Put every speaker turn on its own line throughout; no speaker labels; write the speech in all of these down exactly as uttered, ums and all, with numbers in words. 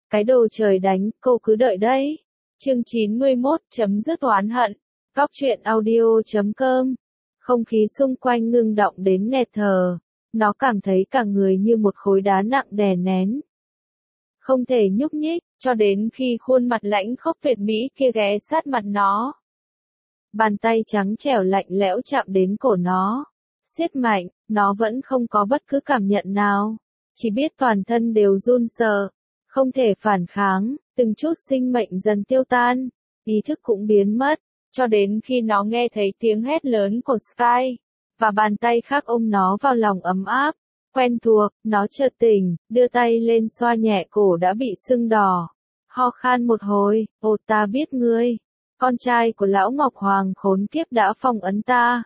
Cái đồ trời đánh, cô cứ đợi đấy. Chương chín mươi mốt, chấm dứt oán hận. Góc truyện audio chấm com. Không khí xung quanh ngưng động đến nghẹt thở. Nó cảm thấy cả người như một khối đá nặng đè nén. Không thể nhúc nhích, cho đến khi khuôn mặt lãnh khốc tuyệt mỹ kia ghé sát mặt nó. Bàn tay trắng trẻo lạnh lẽo chạm đến cổ nó. Siết mạnh, nó vẫn không có bất cứ cảm nhận nào. Chỉ biết toàn thân đều run sợ. Không thể phản kháng, từng chút sinh mệnh dần tiêu tan. Ý thức cũng biến mất. Cho đến khi nó nghe thấy tiếng hét lớn của Sky. Và bàn tay khác ôm nó vào lòng ấm áp. Quen thuộc, nó chợt tỉnh, đưa tay lên xoa nhẹ cổ đã bị sưng đỏ. Ho khan một hồi, ồ ta biết ngươi. Con trai của lão Ngọc Hoàng khốn kiếp đã phong ấn ta.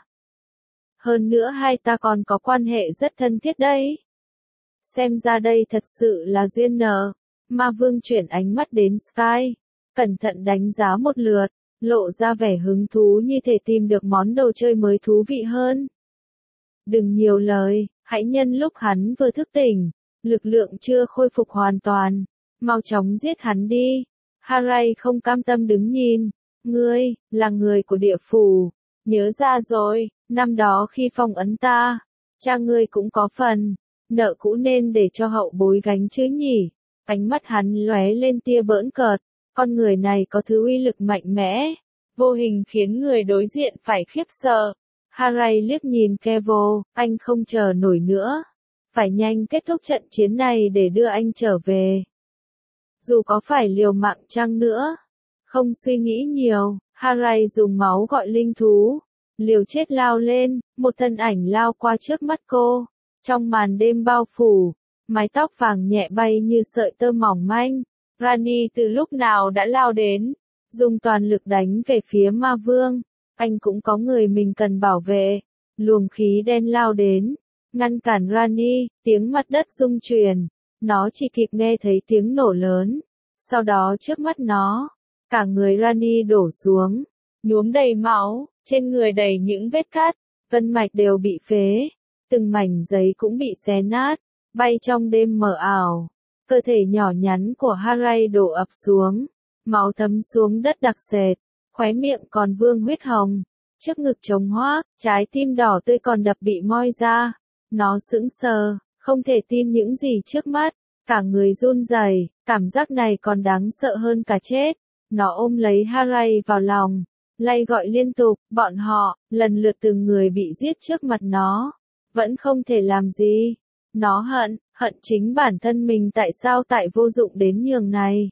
Hơn nữa hai ta còn có quan hệ rất thân thiết đấy. Xem ra đây thật sự là duyên nợ. Ma Vương chuyển ánh mắt đến Sky. Cẩn thận đánh giá một lượt, lộ ra vẻ hứng thú như thể tìm được món đồ chơi mới thú vị hơn. Đừng nhiều lời, hãy nhân lúc hắn vừa thức tỉnh, lực lượng chưa khôi phục hoàn toàn. Mau chóng giết hắn đi. Haray không cam tâm đứng nhìn. Ngươi, là người của địa phủ. Nhớ ra rồi, năm đó khi phong ấn ta, cha ngươi cũng có phần. Nợ cũ nên để cho hậu bối gánh chứ nhỉ. Ánh mắt hắn lóe lên tia bỡn cợt. Con người này có thứ uy lực mạnh mẽ. Vô hình khiến người đối diện phải khiếp sợ. Haray liếc nhìn Kevo, anh không chờ nổi nữa. Phải nhanh kết thúc trận chiến này để đưa anh trở về. Dù có phải liều mạng chăng nữa. Không suy nghĩ nhiều, Haray dùng máu gọi linh thú. Liều chết lao lên, một thân ảnh lao qua trước mắt cô. Trong màn đêm bao phủ, mái tóc vàng nhẹ bay như sợi tơ mỏng manh. Rani từ lúc nào đã lao đến, dùng toàn lực đánh về phía Ma Vương. Anh cũng có người mình cần bảo vệ. Luồng khí đen lao đến, ngăn cản Rani, tiếng mặt đất rung chuyển. Nó chỉ kịp nghe thấy tiếng nổ lớn. Sau đó trước mắt nó, cả người Rani đổ xuống, nhuốm đầy máu, trên người đầy những vết cắt, gân mạch đều bị phế, từng mảnh giấy cũng bị xé nát, bay trong đêm mờ ảo. Cơ thể nhỏ nhắn của Haray đổ ập xuống, máu thấm xuống đất đặc sệt, khóe miệng còn vương huyết hồng, trước ngực trống hoác, trái tim đỏ tươi còn đập bị moi ra. Nó sững sờ, không thể tin những gì trước mắt, cả người run rẩy, cảm giác này còn đáng sợ hơn cả chết. Nó ôm lấy Haray vào lòng, lay gọi liên tục, bọn họ, lần lượt từng người bị giết trước mặt nó, vẫn không thể làm gì. Nó hận, hận chính bản thân mình tại sao tại vô dụng đến nhường này.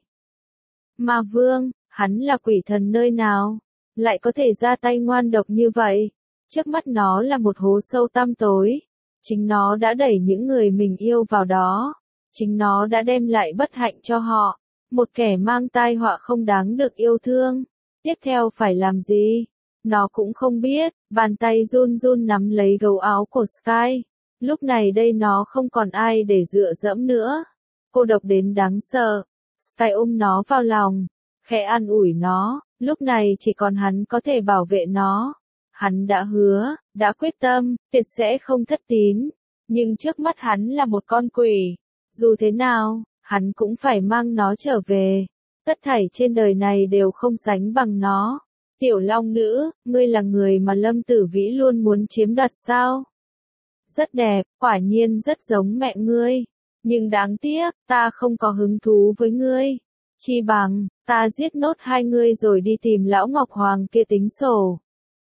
Ma Vương, hắn là quỷ thần nơi nào, lại có thể ra tay ngoan độc như vậy. Trước mắt nó là một hố sâu tăm tối. Chính nó đã đẩy những người mình yêu vào đó. Chính nó đã đem lại bất hạnh cho họ. Một kẻ mang tai họa không đáng được yêu thương. Tiếp theo phải làm gì? Nó cũng không biết. Bàn tay run run nắm lấy gấu áo của Sky. Lúc này đây nó không còn ai để dựa dẫm nữa. Cô độc đến đáng sợ. Sky ôm nó vào lòng, khẽ an ủi nó. Lúc này chỉ còn hắn có thể bảo vệ nó. Hắn đã hứa, đã quyết tâm, tuyệt sẽ không thất tín. Nhưng trước mắt hắn là một con quỷ. Dù thế nào, hắn cũng phải mang nó trở về. Tất thảy trên đời này đều không sánh bằng nó. Tiểu Long Nữ, ngươi là người mà Lâm Tử Vĩ luôn muốn chiếm đoạt sao? Rất đẹp, quả nhiên rất giống mẹ ngươi. Nhưng đáng tiếc, ta không có hứng thú với ngươi. Chi bằng, ta giết nốt hai ngươi rồi đi tìm lão Ngọc Hoàng kia tính sổ.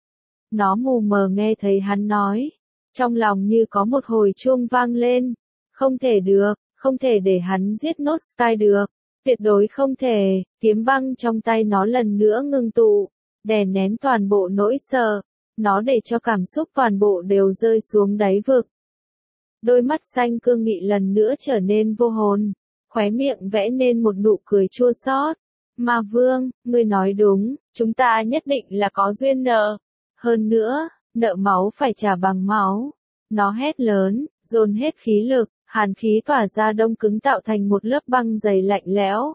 Nó mù mờ nghe thấy hắn nói. Trong lòng như có một hồi chuông vang lên. Không thể được, không thể để hắn giết nốt Sky được. Tuyệt đối không thể. Kiếm băng trong tay nó lần nữa ngưng tụ. Đè nén toàn bộ nỗi sợ. Nó để cho cảm xúc toàn bộ đều rơi xuống đáy vực. Đôi mắt xanh cương nghị lần nữa trở nên vô hồn. Khóe miệng vẽ nên một nụ cười chua xót. Ma Vương, ngươi nói đúng, chúng ta nhất định là có duyên nợ. Hơn nữa, nợ máu phải trả bằng máu. Nó hét lớn, dồn hết khí lực, hàn khí tỏa ra đông cứng tạo thành một lớp băng dày lạnh lẽo.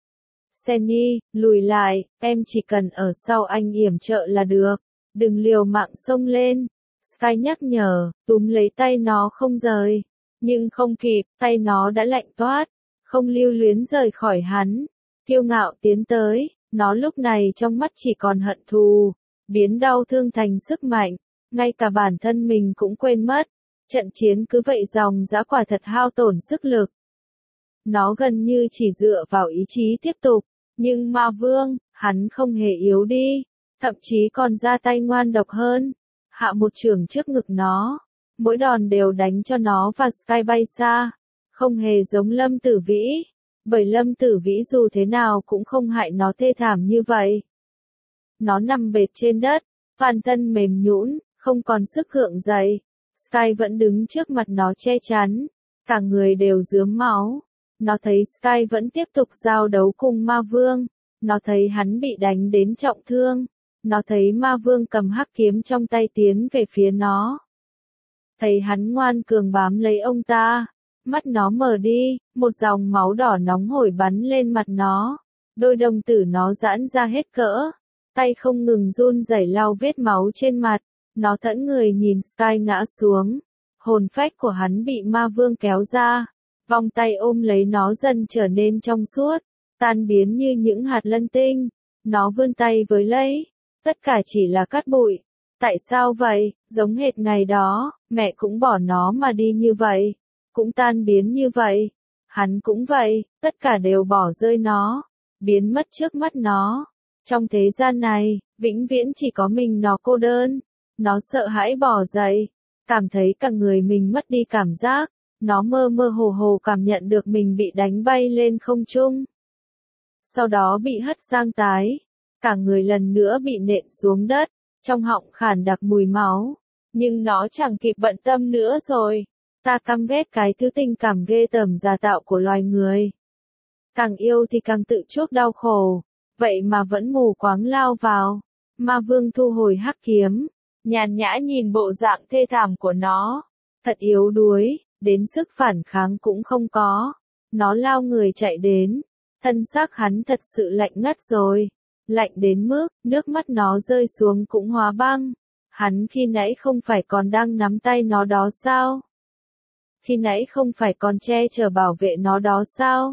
Senny, lùi lại, em chỉ cần ở sau anh yểm trợ là được. Đừng liều mạng xông lên. Sky nhắc nhở, túm lấy tay nó không rời. Nhưng không kịp, tay nó đã lạnh toát. không lưu luyến rời khỏi hắn, kiêu ngạo tiến tới, nó lúc này trong mắt chỉ còn hận thù, biến đau thương thành sức mạnh, ngay cả bản thân mình cũng quên mất, trận chiến cứ vậy dòng dã quả thật hao tổn sức lực. Nó gần như chỉ dựa vào ý chí tiếp tục, nhưng Ma Vương, hắn không hề yếu đi, thậm chí còn ra tay ngoan độc hơn, hạ một chưởng trước ngực nó, mỗi đòn đều đánh cho nó và Sky bay xa, không hề giống Lâm Tử Vĩ, bởi Lâm Tử Vĩ dù thế nào cũng không hại nó thê thảm như vậy. Nó nằm bệt trên đất, toàn thân mềm nhũn, không còn sức gượng dậy, Sky vẫn đứng trước mặt nó che chắn, cả người đều rướm máu. Nó thấy Sky vẫn tiếp tục giao đấu cùng Ma Vương, nó thấy hắn bị đánh đến trọng thương, nó thấy Ma Vương cầm hắc kiếm trong tay tiến về phía nó. Thấy hắn ngoan cường bám lấy ông ta, mắt nó mở đi, một dòng máu đỏ nóng hổi bắn lên mặt nó, đôi đồng tử nó giãn ra hết cỡ, tay không ngừng run rẩy lau vết máu trên mặt, nó thẫn người nhìn Sky ngã xuống, hồn phách của hắn bị Ma Vương kéo ra. Vòng tay ôm lấy nó dần trở nên trong suốt, tan biến như những hạt lân tinh. Nó vươn tay với lấy, tất cả chỉ là cát bụi. Tại sao vậy? Giống hệt ngày đó, mẹ cũng bỏ nó mà đi như vậy, cũng tan biến như vậy. Hắn cũng vậy, tất cả đều bỏ rơi nó, biến mất trước mắt nó. Trong thế gian này, vĩnh viễn chỉ có mình nó cô đơn. Nó sợ hãi bỏ dậy, cảm thấy cả người mình mất đi cảm giác. Nó mơ mơ hồ hồ cảm nhận được mình bị đánh bay lên không trung. Sau đó bị hất sang tái, cả người lần nữa bị nện xuống đất, trong họng khản đặc mùi máu. Nhưng nó chẳng kịp bận tâm nữa rồi. Ta căm ghét cái thứ tình cảm ghê tởm giả tạo của loài người. Càng yêu thì càng tự chuốc đau khổ, vậy mà vẫn mù quáng lao vào. Ma Vương thu hồi hắc kiếm, nhàn nhã nhìn bộ dạng thê thảm của nó. Thật yếu đuối. Đến sức phản kháng cũng không có. Nó lao người chạy đến. Thân xác hắn thật sự lạnh ngắt rồi. Lạnh đến mức, nước mắt nó rơi xuống cũng hóa băng. Hắn khi nãy không phải còn đang nắm tay nó đó sao? Khi nãy không phải còn che chở bảo vệ nó đó sao?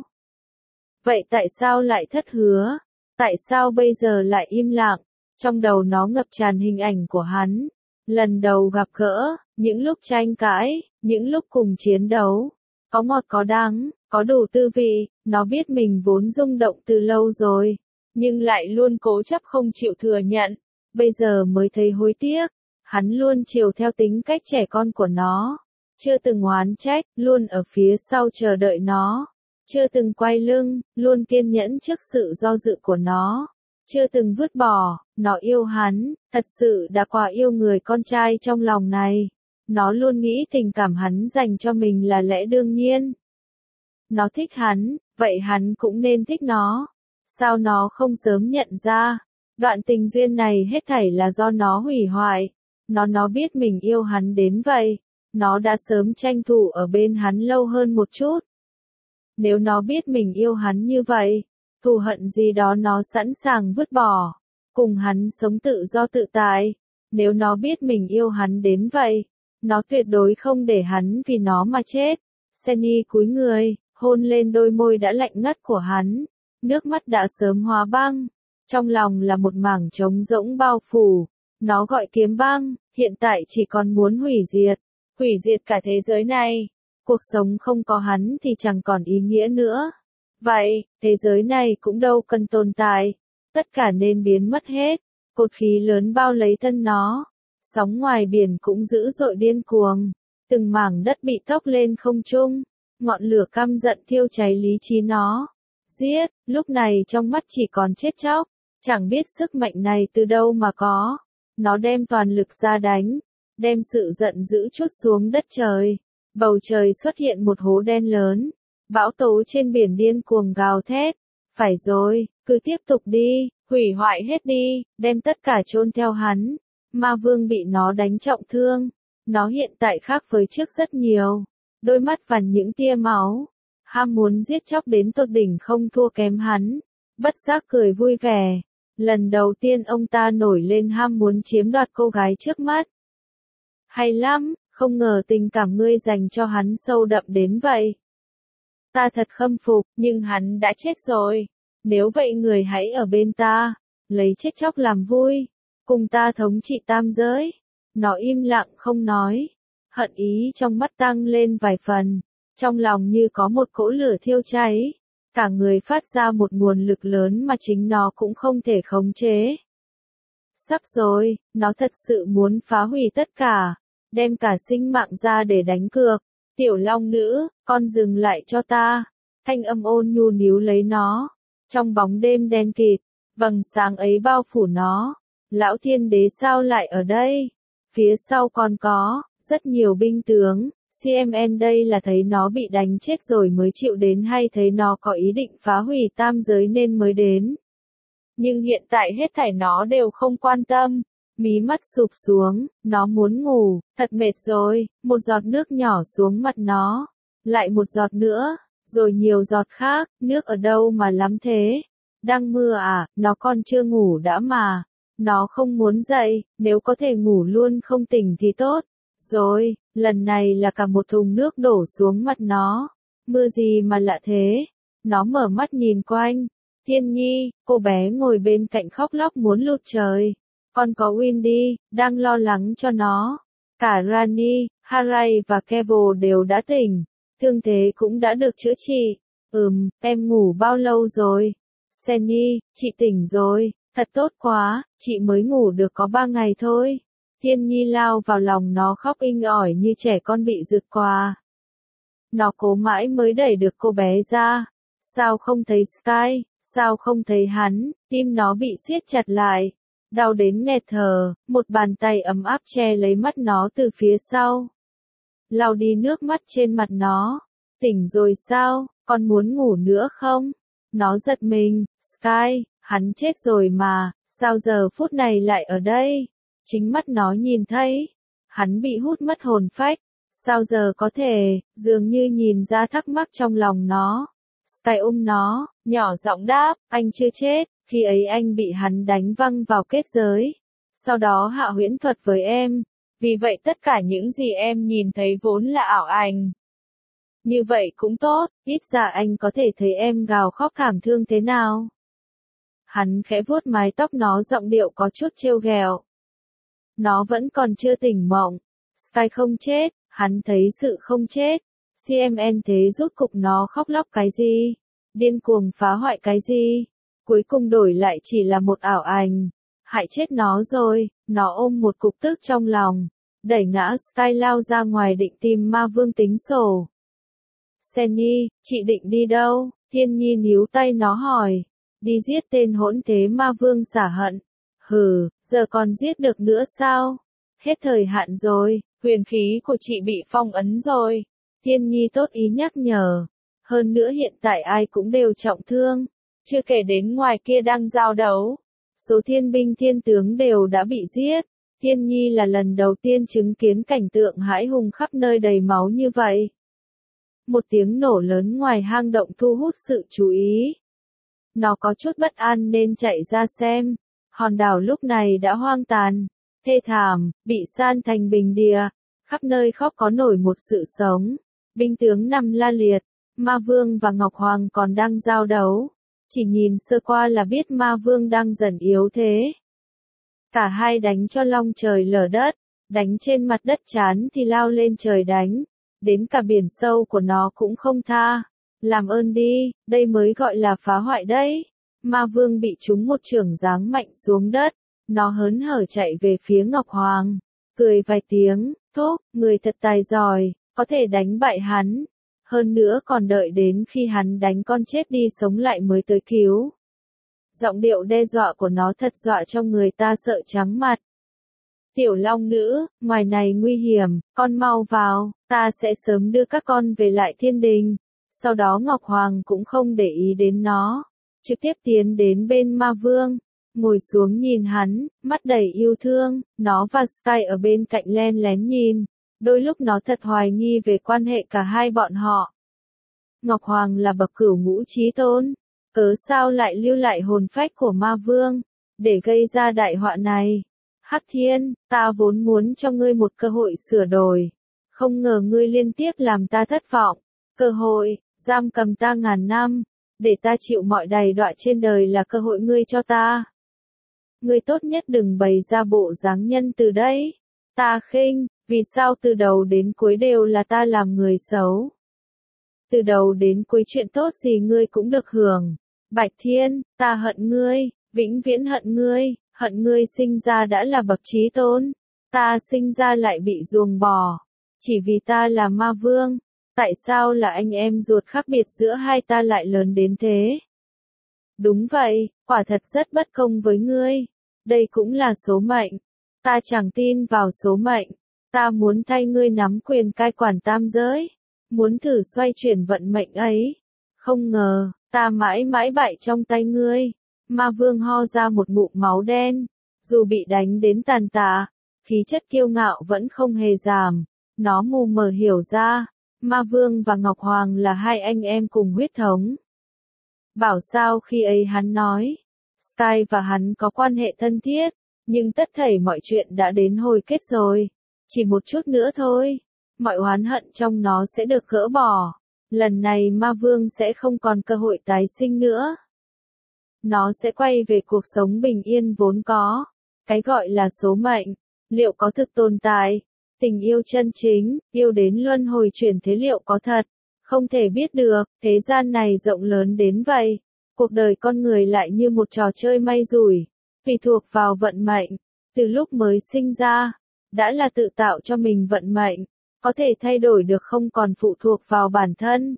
Vậy tại sao lại thất hứa? Tại sao bây giờ lại im lặng? Trong đầu nó ngập tràn hình ảnh của hắn. Lần đầu gặp gỡ, những lúc tranh cãi, những lúc cùng chiến đấu, có ngọt có đắng, có đủ tư vị, nó biết mình vốn rung động từ lâu rồi, nhưng lại luôn cố chấp không chịu thừa nhận, bây giờ mới thấy hối tiếc, hắn luôn chiều theo tính cách trẻ con của nó, chưa từng oán trách, luôn ở phía sau chờ đợi nó, chưa từng quay lưng, luôn kiên nhẫn trước sự do dự của nó. Chưa từng vứt bỏ, nó yêu hắn, thật sự đã quá yêu người con trai trong lòng này. Nó luôn nghĩ tình cảm hắn dành cho mình là lẽ đương nhiên. Nó thích hắn, vậy hắn cũng nên thích nó. Sao nó không sớm nhận ra? Đoạn tình duyên này hết thảy là do nó hủy hoại. Nó nó biết mình yêu hắn đến vậy. Nó đã sớm tranh thủ ở bên hắn lâu hơn một chút. Nếu nó biết mình yêu hắn như vậy, thù hận gì đó nó sẵn sàng vứt bỏ, cùng hắn sống tự do tự tại. Nếu nó biết mình yêu hắn đến vậy, nó tuyệt đối không để hắn vì nó mà chết. Senny cúi người, hôn lên đôi môi đã lạnh ngắt của hắn, nước mắt đã sớm hóa băng, trong lòng là một mảng trống rỗng bao phủ. Nó gọi kiếm băng, hiện tại chỉ còn muốn hủy diệt, hủy diệt cả thế giới này. Cuộc sống không có hắn thì chẳng còn ý nghĩa nữa. Vậy, thế giới này cũng đâu cần tồn tại, tất cả nên biến mất hết. Cột khí lớn bao lấy thân nó, sóng ngoài biển cũng dữ dội điên cuồng, từng mảng đất bị tốc lên không trung, ngọn lửa căm giận thiêu cháy lý trí nó. Giết, lúc này trong mắt chỉ còn chết chóc, chẳng biết sức mạnh này từ đâu mà có. Nó đem toàn lực ra đánh, đem sự giận dữ trút xuống đất trời. Bầu trời xuất hiện một hố đen lớn. Bão tố trên biển điên cuồng gào thét. Phải rồi, cứ tiếp tục đi, hủy hoại hết đi, đem tất cả chôn theo hắn. Ma Vương bị nó đánh trọng thương. Nó hiện tại khác với trước rất nhiều. Đôi mắt vằn những tia máu. Ham muốn giết chóc đến tột đỉnh không thua kém hắn. Bất giác cười vui vẻ. Lần đầu tiên ông ta nổi lên ham muốn chiếm đoạt cô gái trước mắt. Hay lắm, không ngờ tình cảm ngươi dành cho hắn sâu đậm đến vậy. Ta thật khâm phục, nhưng hắn đã chết rồi. Nếu vậy người hãy ở bên ta, lấy chết chóc làm vui, cùng ta thống trị tam giới. Nó im lặng không nói, hận ý trong mắt tăng lên vài phần, trong lòng như có một cỗ lửa thiêu cháy, cả người phát ra một nguồn lực lớn mà chính nó cũng không thể khống chế. Sắp rồi, nó thật sự muốn phá hủy tất cả, đem cả sinh mạng ra để đánh cược. Tiểu long nữ, con dừng lại cho ta. Thanh âm ôn nhu níu lấy nó. Trong bóng đêm đen kịt, vầng sáng ấy bao phủ nó. Lão thiên đế sao lại ở đây? Phía sau còn có, rất nhiều binh tướng. xê em en đây là thấy nó bị đánh chết rồi mới chịu đến hay thấy nó có ý định phá hủy tam giới nên mới đến? Nhưng hiện tại hết thảy nó đều không quan tâm. Mí mắt sụp xuống, nó muốn ngủ, thật mệt rồi, một giọt nước nhỏ xuống mặt nó, lại một giọt nữa, rồi nhiều giọt khác, nước ở đâu mà lắm thế? Đang mưa à, nó còn chưa ngủ đã mà, nó không muốn dậy, nếu có thể ngủ luôn không tỉnh thì tốt. Rồi, lần này là cả một thùng nước đổ xuống mặt nó, mưa gì mà lạ thế? Nó mở mắt nhìn quanh, Thiên Nhi, cô bé ngồi bên cạnh khóc lóc muốn lụt trời. Còn có Windy, đang lo lắng cho nó. Cả Rani, Harry và Kevo đều đã tỉnh. Thương thế cũng đã được chữa trị. Ừm, em ngủ bao lâu rồi? Senny, chị tỉnh rồi. Thật tốt quá, chị mới ngủ được có ba ngày thôi. Thiên Nhi lao vào lòng nó khóc inh ỏi như trẻ con bị giật quà. Nó cố mãi mới đẩy được cô bé ra. Sao không thấy Sky, sao không thấy hắn, tim nó bị siết chặt lại. Đau đến nghẹt thở, một bàn tay ấm áp che lấy mắt nó từ phía sau. Lau đi nước mắt trên mặt nó. Tỉnh rồi sao, con muốn ngủ nữa không? Nó giật mình, Sky, hắn chết rồi mà, sao giờ phút này lại ở đây? Chính mắt nó nhìn thấy. Hắn bị hút mất hồn phách. Sao giờ có thể, dường như nhìn ra thắc mắc trong lòng nó. Sky ôm nó, nhỏ giọng đáp, anh chưa chết. Khi ấy anh bị hắn đánh văng vào kết giới. Sau đó hạ huyễn thuật với em. Vì vậy tất cả những gì em nhìn thấy vốn là ảo ảnh. Như vậy cũng tốt, ít ra anh có thể thấy em gào khóc thảm thương thế nào. Hắn khẽ vuốt mái tóc nó giọng điệu có chút trêu ghẹo. Nó vẫn còn chưa tỉnh mộng. Sky không chết, hắn thấy sự không chết. xê em en thế rốt cục nó khóc lóc cái gì? Điên cuồng phá hoại cái gì? Cuối cùng đổi lại chỉ là một ảo ảnh. Hại chết nó rồi, nó ôm một cục tức trong lòng. Đẩy ngã Sky lao ra ngoài định tìm ma vương tính sổ. Senny, chị định đi đâu? Thiên Nhi níu tay nó hỏi. Đi giết tên hỗn thế ma vương xả hận. Hừ, giờ còn giết được nữa sao? Hết thời hạn rồi, huyền khí của chị bị phong ấn rồi. Thiên Nhi tốt ý nhắc nhở. Hơn nữa hiện tại ai cũng đều trọng thương. Chưa kể đến ngoài kia đang giao đấu. Số thiên binh thiên tướng đều đã bị giết. Thiên Nhi là lần đầu tiên chứng kiến cảnh tượng hãi hùng khắp nơi đầy máu như vậy. Một tiếng nổ lớn ngoài hang động thu hút sự chú ý. Nó có chút bất an nên chạy ra xem. Hòn đảo lúc này đã hoang tàn, thê thảm, bị san thành bình địa. Khắp nơi khóc có nổi một sự sống. Binh tướng nằm la liệt. Ma Vương và Ngọc Hoàng còn đang giao đấu. Chỉ nhìn sơ qua là biết Ma Vương đang dần yếu thế. Cả hai đánh cho long trời lở đất. Đánh trên mặt đất chán thì lao lên trời đánh. Đến cả biển sâu của nó cũng không tha. Làm ơn đi, đây mới gọi là phá hoại đấy. Ma Vương bị trúng một chưởng giáng mạnh xuống đất. Nó hớn hở chạy về phía Ngọc Hoàng. Cười vài tiếng, thốt, người thật tài giỏi, có thể đánh bại hắn. Hơn nữa còn đợi đến khi hắn đánh con chết đi sống lại mới tới cứu. Giọng điệu đe dọa của nó thật dọa cho người ta sợ trắng mặt. Tiểu long nữ, ngoài này nguy hiểm, con mau vào, ta sẽ sớm đưa các con về lại thiên đình. Sau đó Ngọc Hoàng cũng không để ý đến nó, trực tiếp tiến đến bên Ma Vương, ngồi xuống nhìn hắn, mắt đầy yêu thương, nó và Sky ở bên cạnh len lén nhìn. Đôi lúc nó thật hoài nghi về quan hệ cả hai bọn họ. Ngọc Hoàng là bậc cửu ngũ chí tôn, cớ sao lại lưu lại hồn phách của Ma Vương, để gây ra đại họa này. Hắc Thiên, ta vốn muốn cho ngươi một cơ hội sửa đổi. Không ngờ ngươi liên tiếp làm ta thất vọng. Cơ hội, giam cầm ta ngàn năm, để ta chịu mọi đầy đọa trên đời là cơ hội ngươi cho ta. Ngươi tốt nhất đừng bày ra bộ dáng nhân từ đấy. Ta khinh, vì sao từ đầu đến cuối đều là ta làm người xấu. Từ đầu đến cuối chuyện tốt gì ngươi cũng được hưởng. Bạch Thiên, ta hận ngươi, vĩnh viễn hận ngươi, hận ngươi sinh ra đã là bậc trí tôn. Ta sinh ra lại bị ruồng bỏ. Chỉ vì ta là ma vương. Tại sao là anh em ruột khác biệt giữa hai ta lại lớn đến thế? Đúng vậy, quả thật rất bất công với ngươi. Đây cũng là số mệnh. Ta chẳng tin vào số mệnh. Ta muốn thay ngươi nắm quyền cai quản tam giới. Muốn thử xoay chuyển vận mệnh ấy. Không ngờ, ta mãi mãi bại trong tay ngươi. Ma vương ho ra một ngụm máu đen. Dù bị đánh đến tàn tạ, khí chất kiêu ngạo vẫn không hề giảm. Nó mù mờ hiểu ra, Ma Vương và Ngọc Hoàng là hai anh em cùng huyết thống. Bảo sao khi ấy hắn nói, Sky và hắn có quan hệ thân thiết, nhưng tất thảy mọi chuyện đã đến hồi kết rồi. Chỉ một chút nữa thôi, mọi oán hận trong nó sẽ được gỡ bỏ. Lần này Ma Vương sẽ không còn cơ hội tái sinh nữa. Nó sẽ quay về cuộc sống bình yên vốn có. Cái gọi là số mệnh, liệu có thực tồn tại? Tình yêu chân chính, yêu đến luân hồi chuyển thế liệu có thật? Không thể biết được, thế gian này rộng lớn đến vậy. Cuộc đời con người lại như một trò chơi may rủi, tùy thuộc vào vận mệnh. Từ lúc mới sinh ra, đã là tự tạo cho mình vận mệnh, có thể thay đổi được không còn phụ thuộc vào bản thân.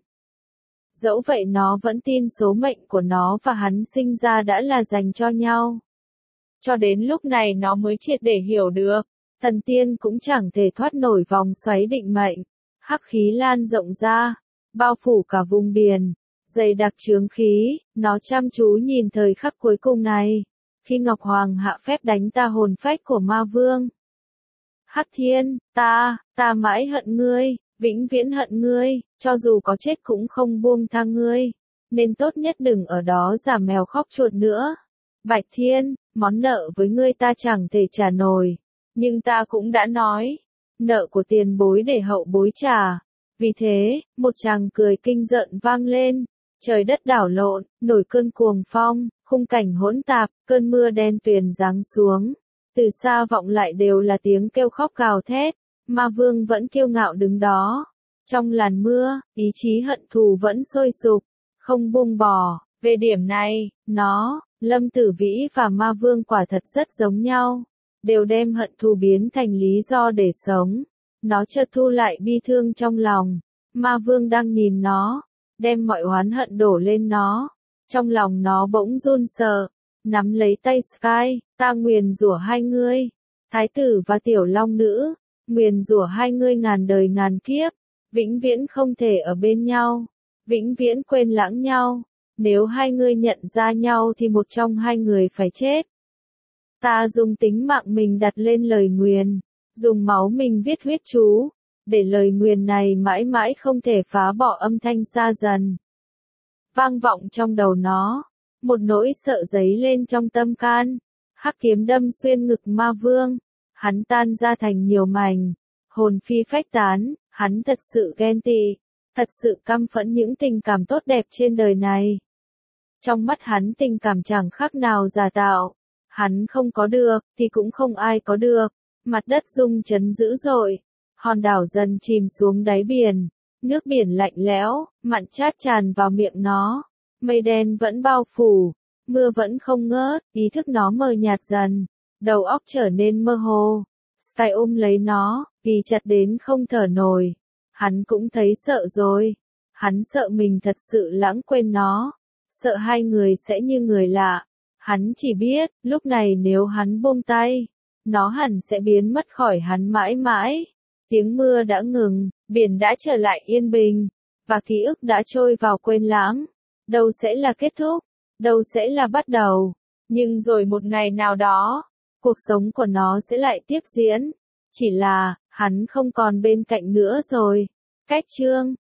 Dẫu vậy nó vẫn tin số mệnh của nó và hắn sinh ra đã là dành cho nhau. Cho đến lúc này nó mới triệt để hiểu được. Thần tiên cũng chẳng thể thoát nổi vòng xoáy định mệnh. Hắc khí lan rộng ra, bao phủ cả vùng biển, dày đặc chướng khí, nó chăm chú nhìn thời khắc cuối cùng này. Khi Ngọc Hoàng hạ phép đánh ta hồn phách của ma vương. Hắc Thiên, ta, ta mãi hận ngươi, vĩnh viễn hận ngươi, cho dù có chết cũng không buông tha ngươi. Nên tốt nhất đừng ở đó giả mèo khóc chuột nữa. Bạch Thiên, món nợ với ngươi ta chẳng thể trả nổi. Nhưng ta cũng đã nói, nợ của tiền bối để hậu bối trả. Vì thế, một tràng cười kinh rợn vang lên, trời đất đảo lộn, nổi cơn cuồng phong, khung cảnh hỗn tạp, cơn mưa đen tuyền giáng xuống. Từ xa vọng lại đều là tiếng kêu khóc gào thét, Ma Vương vẫn kiêu ngạo đứng đó. Trong làn mưa, ý chí hận thù vẫn sôi sục, không buông bỏ. Về điểm này, nó, Lâm Tử Vĩ và Ma Vương quả thật rất giống nhau. Đều đem hận thù biến thành lý do để sống. Nó chợt thu lại bi thương trong lòng. Ma Vương đang nhìn nó, đem mọi oán hận đổ lên nó. Trong lòng nó bỗng run sợ, nắm lấy tay Sky, ta nguyền rủa hai ngươi. Thái tử và tiểu long nữ, nguyền rủa hai ngươi ngàn đời ngàn kiếp, vĩnh viễn không thể ở bên nhau, vĩnh viễn quên lãng nhau. Nếu hai ngươi nhận ra nhau thì một trong hai người phải chết. Ta dùng tính mạng mình đặt lên lời nguyền, dùng máu mình viết huyết chú, để lời nguyền này mãi mãi không thể phá bỏ. Âm thanh xa dần vang vọng trong đầu nó, một nỗi sợ dấy lên trong tâm can. Hắc kiếm đâm xuyên ngực Ma Vương, hắn tan ra thành nhiều mảnh, hồn phi phách tán. Hắn thật sự ghen tị, thật sự căm phẫn những tình cảm tốt đẹp trên đời này. Trong mắt hắn tình cảm chẳng khác nào giả tạo. Hắn không có được, thì cũng không ai có được. Mặt đất rung chấn dữ dội. Hòn đảo dần chìm xuống đáy biển. Nước biển lạnh lẽo, mặn chát tràn vào miệng nó. Mây đen vẫn bao phủ. Mưa vẫn không ngớt, ý thức nó mờ nhạt dần. Đầu óc trở nên mơ hồ. Sky ôm lấy nó, ghi chặt đến không thở nổi. Hắn cũng thấy sợ rồi. Hắn sợ mình thật sự lãng quên nó. Sợ hai người sẽ như người lạ. Hắn chỉ biết, lúc này nếu hắn buông tay, nó hẳn sẽ biến mất khỏi hắn mãi mãi. Tiếng mưa đã ngừng, biển đã trở lại yên bình, và ký ức đã trôi vào quên lãng. Đâu sẽ là kết thúc, đâu sẽ là bắt đầu. Nhưng rồi một ngày nào đó, cuộc sống của nó sẽ lại tiếp diễn. Chỉ là, hắn không còn bên cạnh nữa rồi. Cách chương